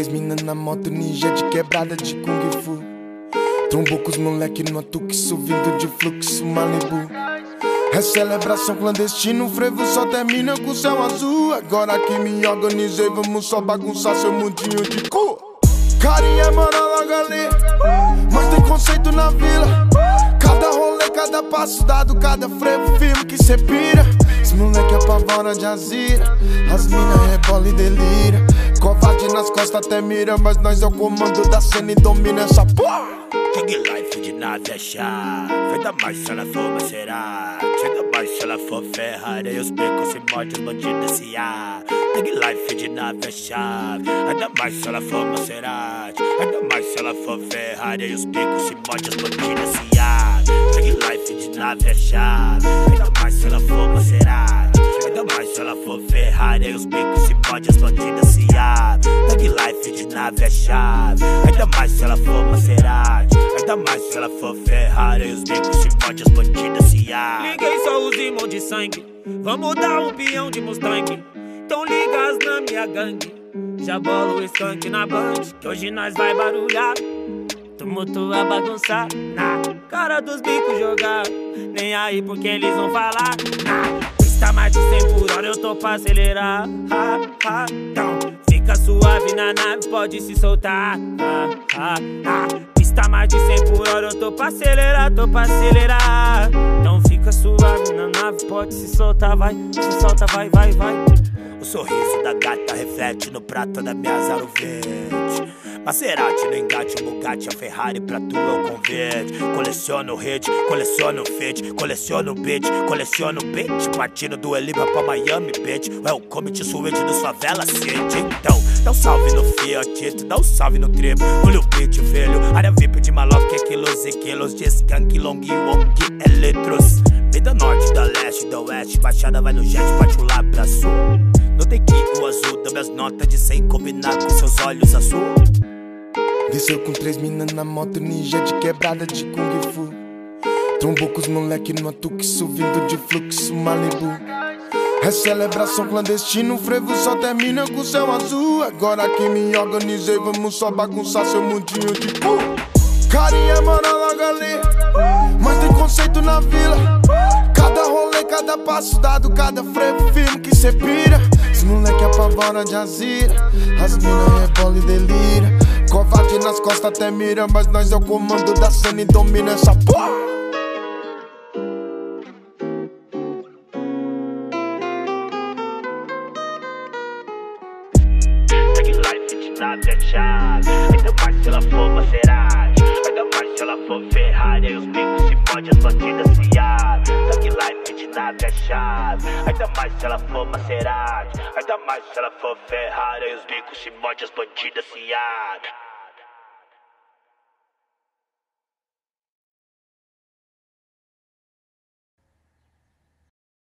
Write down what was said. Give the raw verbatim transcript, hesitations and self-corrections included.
três mina na moto, ninja de quebrada de Kung Fu. Trombou com os moleque no atuque, subindo de fluxo Malibu. É celebração clandestina, o frevo só termina com o céu azul. Agora que me organizei, vamos só bagunçar seu mundinho de cu. Carinha mora logo ali, mas tem conceito na vila. Cada rolê, cada passo dado, cada frevo firme que cê pira. Os moleque apavora de azira, as mina rebola e delira. Covarde nas costas até mira, mas nós é o comando da cena e domina essa porra. Tag life de nave é chave, ainda mais se ela for Maserati, ainda mais se ela for Ferrari, e os becos se mordem, os bandidos se ar. Tag life de nave é chave, ainda mais se ela for Maserati, ainda mais se ela for Ferrari, e os becos se mordem, os bandidos se ar. Tag life de nave é chave, ainda mais se ela for Maserati, ainda mais se ela for Ferrari, e os becos se mordem, os bandidos se ar. Tag life de nave é chave, ainda mais se ela for Maserati, ainda mais se ela for Ferrari, os becos se mordem, as bandidas se ar. Liguei só os irmãos de sangue, vamos dar um peão de Mustang. Então liga as na minha gangue, já bola o skunk na band, que hoje nós vai barulhar. Tumulto a bagunçar, na cara dos bicos jogar, nem aí porque eles vão falar. Na pista mais de cem por hora, eu tô pra acelerar. Ha, ha, então fica suave na nave, pode se soltar. Ha, ha, ha. Pista mais de cem por hora, eu tô pra acelerar, tô pra acelerar. Então fica suave na nave, pode se soltar, vai, se solta, vai, vai, vai. O sorriso da gata reflete no prato da minha Zaro verde. Maserati no engate, o Bugatti, a Ferrari pra tu é o convite. Coleciono hit, coleciono fit, coleciono beat, coleciono beat. Partindo do Eliba pra Miami Beach, é o commit suede dos favela city. Então, dá um salve no Fiat, dá um salve no trip, no Lil Beat, velho. Área V I P de maloca, é quilos e quilos de skunk, long wong, eletros. Vida norte, da leste, da oeste, baixada vai no jet, parte lá pra sul. No daqui o azul, dá minhas notas de cem, combinar com seus olhos azul. Desceu com três mina na moto, ninja de quebrada de Kung Fu. Trombou com os moleque no atuque, subindo de fluxo Malibu. É celebração clandestina, o frevo só termina com o céu azul. Agora que me organizei, vamos só bagunçar seu mundinho de cu. Carinha mora logo ali, mas tem conceito na vila. Cada rolê, cada passo dado, cada frevo firme que cê pira. Os moleque apavora de azira, as mina rebola e delira. Covarde nas costas até mira, mas nós é o comando da cena e domina essa porra. Tag life de nave é chave, ainda mais se ela for Maserati, ainda mais se ela for Ferrari, e os bicos se mordem, as bandidas se ar. Tag life de nave é chave, ainda mais se ela for Maserati, ainda mais se ela for Ferrari, e os bicos se mordem, as bandidas se ar.